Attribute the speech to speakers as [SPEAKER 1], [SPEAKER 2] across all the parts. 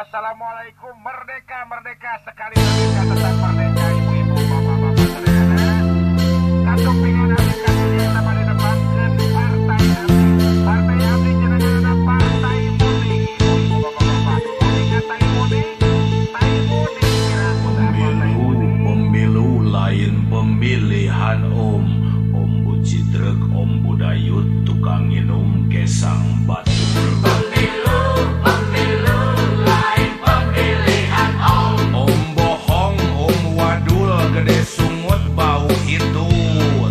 [SPEAKER 1] Assalamualaikum, merdeka, merdeka, sekali merdeka, tetap merdeka, ibu-ibu, bapak-bapak, saudara. Kantong pengen abdi kasih sama di depan partai abdi jenengan partai mudi, ibu-ibu, bapak-bapak. Ingat tai mudi.
[SPEAKER 2] Pemilu lain pemilihan Om Bucidrek, Om Budayut, tukang minum gesang batu. Gede sungut bau hitut.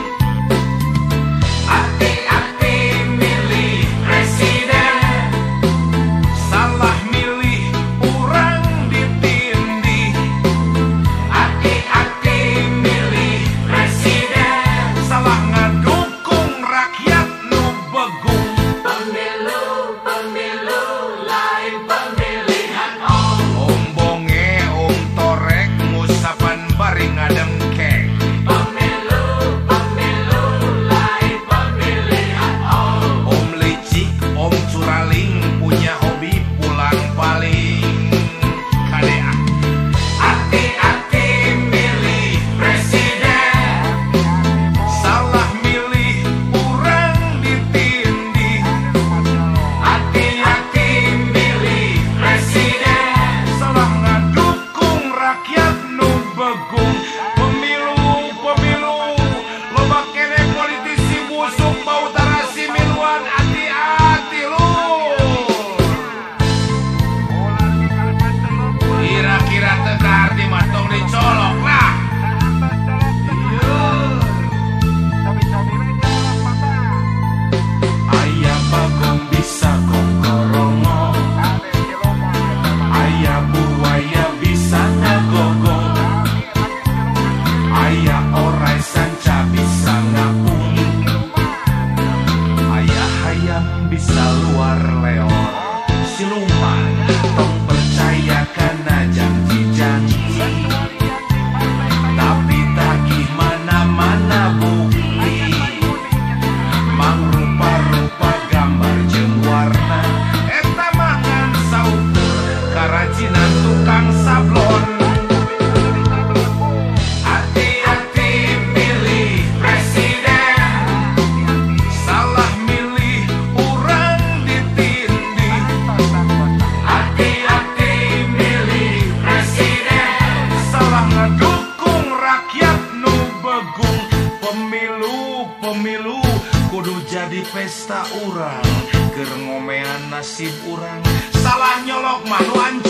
[SPEAKER 2] Hati-hati milih presiden, salah milih urang ditindih. Hati-hati milih presiden, salah ngadukung rakyat nu begung. Pemilu lain pemilihan Om bonge, Om torek, ngusapan bari ngadengkek. Pemilu lain pemilihan Om licik, Om curaling, punya hobi pulang paling. Kadea. Hati-hati milih presiden, salah milih urang ditindih. Hati-hati milih presiden, salah ngadukung rakyat nu begung. Pemilu, loba kene politisi busuk bau tarasi miluan. Hati-hati lu. Kira-kira teka arti matong dicolok lah. Aya bagong bisa kong korongo, aya buaya bisa ngagogong, aya orai sanca bisa ngapung, aya hayam bisa luar leor. Siluman tong percaya kana janji-janji, tapi tak gimana-mana bukti. Mang rupa-rupa gambar jeung warna, eta mangan sauteur karajinan tukang sablon. Hati-hati milih presiden, salah milih urang ditindih. Hati-hati milih presiden, salah ngadukung rakyat nu begung. Pemilu kudu jadi pesta urang, keur ngomean nasib urang. Salah nyolok mah nu